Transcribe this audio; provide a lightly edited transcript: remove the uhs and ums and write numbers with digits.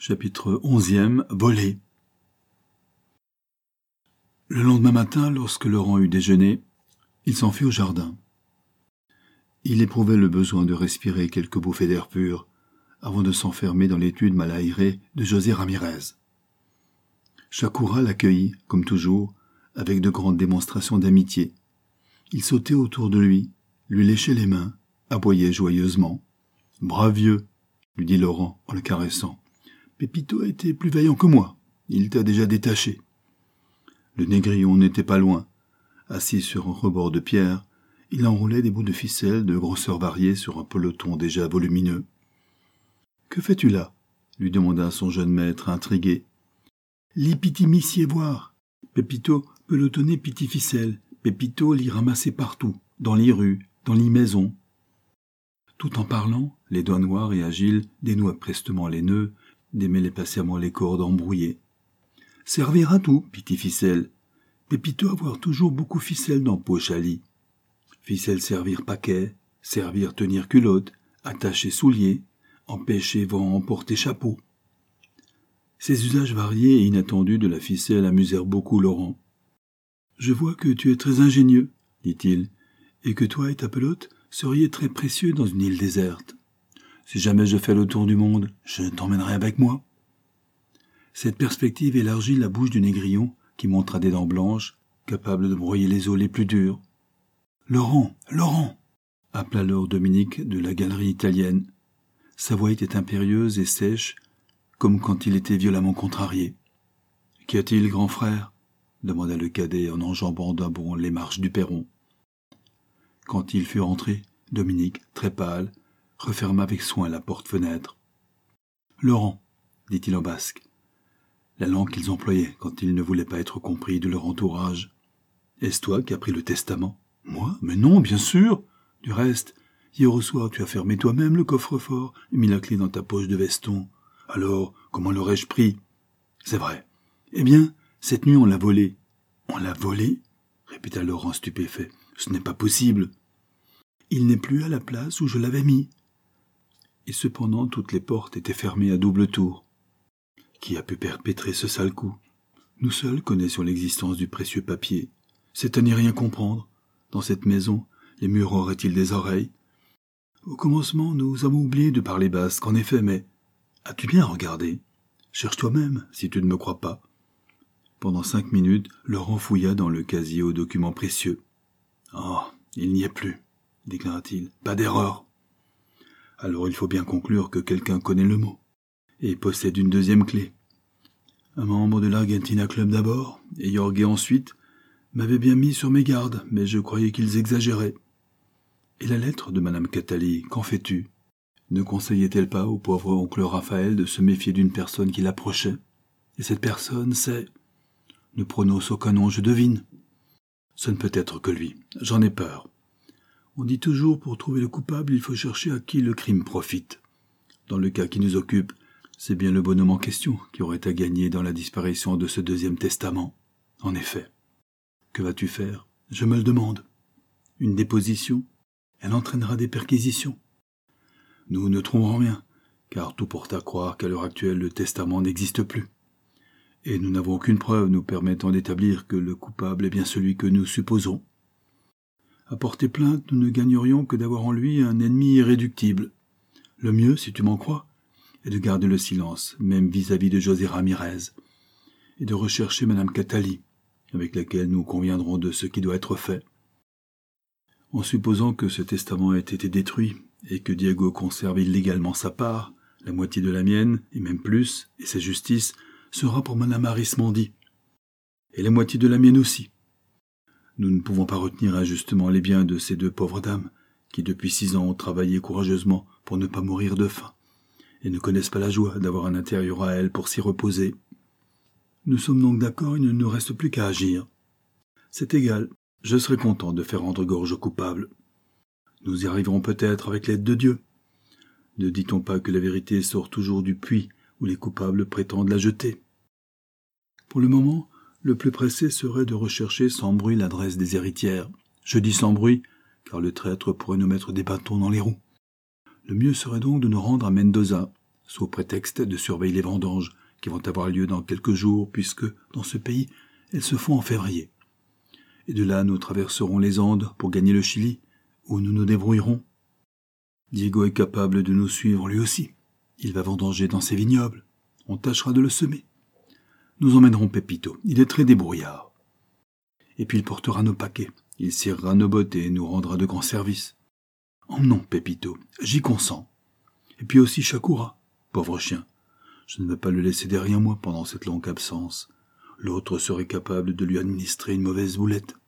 Chapitre 11e, volé. Le lendemain matin, lorsque Laurent eut déjeuné, il s'enfuit au jardin. Il éprouvait le besoin de respirer quelques bouffées d'air pur avant de s'enfermer dans l'étude mal aérée de José Ramirez. Chakura l'accueillit, comme toujours, avec de grandes démonstrations d'amitié. Il sautait autour de lui léchait les mains, aboyait joyeusement. « Brave vieux !» lui dit Laurent en le caressant. « Pépito a été plus vaillant que moi. Il t'a déjà détaché. » Le négrillon n'était pas loin. Assis sur un rebord de pierre, il enroulait des bouts de ficelle de grosseurs variées sur un peloton déjà volumineux. « Que fais-tu là ?» lui demanda son jeune maître intrigué. « Lis piti missier voir. Pépito pelotonner piti ficelle. Pépito l'y ramasser partout, dans les rues, dans les maisons. » Tout en parlant, les doigts noirs et agiles dénouaient prestement les nœuds, démêlaient patiemment les cordes embrouillées. « Servir à tout, piti ficelle. Pépito avoir toujours beaucoup ficelle dans poche à lit. Ficelle servir paquet, servir tenir culotte, attacher souliers, empêcher vent emporter chapeau. » Ces usages variés et inattendus de la ficelle amusèrent beaucoup Laurent. « Je vois que tu es très ingénieux, dit-il, et que toi et ta pelote seriez très précieux dans une île déserte. Si jamais je fais le tour du monde, je t'emmènerai avec moi. » Cette perspective élargit la bouche du négrillon qui montra des dents blanches, capables de broyer les os les plus durs. « Laurent, Laurent !» appela alors Dominique de la galerie italienne. Sa voix était impérieuse et sèche, comme quand il était violemment contrarié. « Qu'y a-t-il, grand frère ?» demanda le cadet en enjambant d'un bond les marches du perron. Quand il fut rentré, Dominique, très pâle, referma avec soin la porte-fenêtre. « Laurent, dit-il en basque, la langue qu'ils employaient quand ils ne voulaient pas être compris de leur entourage. Est-ce toi qui as pris le testament ? Moi ? Mais non, bien sûr. Du reste, hier au soir, tu as fermé toi-même le coffre-fort et mis la clé dans ta poche de veston. Alors, comment l'aurais-je pris ? C'est vrai. Eh bien, cette nuit, on l'a volé. On l'a volé ? Répéta Laurent stupéfait. Ce n'est pas possible. Il n'est plus à la place où je l'avais mis. Et cependant, toutes les portes étaient fermées à double tour. Qui a pu perpétrer ce sale coup ? Nous seuls connaissions l'existence du précieux papier. C'est à n'y rien comprendre. Dans cette maison, les murs auraient-ils des oreilles ? Au commencement, nous avons oublié de parler basque, en effet, mais as-tu bien regardé ? Cherche toi-même, si tu ne me crois pas. Pendant 5 minutes, Laurent fouilla dans le casier aux documents précieux. « Oh, il n'y est plus, déclara-t-il. Pas d'erreur. » Alors il faut bien conclure que quelqu'un connaît le mot et possède une deuxième clé. Un membre de l'Argentina Club d'abord, et Jorge ensuite, m'avait bien mis sur mes gardes, mais je croyais qu'ils exagéraient. Et la lettre de Madame Catali, qu'en fais-tu ? Ne conseillait-elle pas au pauvre oncle Raphaël de se méfier d'une personne qui l'approchait ? Et cette personne, c'est... Ne prononce aucun nom, je devine. Ce ne peut être que lui. J'en ai peur. On dit toujours, pour trouver le coupable, il faut chercher à qui le crime profite. Dans le cas qui nous occupe, c'est bien le bonhomme en question qui aurait à gagner dans la disparition de ce deuxième testament. En effet. Que vas-tu faire ? Je me le demande. Une déposition ? Elle entraînera des perquisitions. Nous ne trouverons rien, car tout porte à croire qu'à l'heure actuelle, le testament n'existe plus. Et nous n'avons aucune preuve nous permettant d'établir que le coupable est bien celui que nous supposons. À porter plainte, nous ne gagnerions que d'avoir en lui un ennemi irréductible. Le mieux, si tu m'en crois, est de garder le silence, même vis-à-vis de José Ramirez, et de rechercher Madame Catali, avec laquelle nous conviendrons de ce qui doit être fait. En supposant que ce testament ait été détruit, et que Diego conserve illégalement sa part, la moitié de la mienne, et même plus, et sa justice, sera pour Madame Arismendi, et la moitié de la mienne aussi. Nous ne pouvons pas retenir injustement les biens de ces deux pauvres dames, qui depuis 6 ans ont travaillé courageusement pour ne pas mourir de faim, et ne connaissent pas la joie d'avoir un intérieur à elles pour s'y reposer. Nous sommes donc d'accord, il ne nous reste plus qu'à agir. C'est égal, je serai content de faire rendre gorge aux coupables. Nous y arriverons peut-être avec l'aide de Dieu. Ne dit-on pas que la vérité sort toujours du puits où les coupables prétendent la jeter ? Pour le moment, le plus pressé serait de rechercher sans bruit l'adresse des héritières. Je dis sans bruit, car le traître pourrait nous mettre des bâtons dans les roues. Le mieux serait donc de nous rendre à Mendoza, sous prétexte de surveiller les vendanges qui vont avoir lieu dans quelques jours, puisque, dans ce pays, elles se font en février. Et de là, nous traverserons les Andes pour gagner le Chili, où nous nous débrouillerons. Diego est capable de nous suivre lui aussi. Il va vendanger dans ses vignobles. On tâchera de le semer. Nous emmènerons Pepito. Il est très débrouillard. Et puis il portera nos paquets. Il cirera nos bottes et nous rendra de grands services. Emmenons Pepito. J'y consens. Et puis aussi Shakura. Pauvre chien. Je ne veux pas le laisser derrière moi pendant cette longue absence. L'autre serait capable de lui administrer une mauvaise boulette.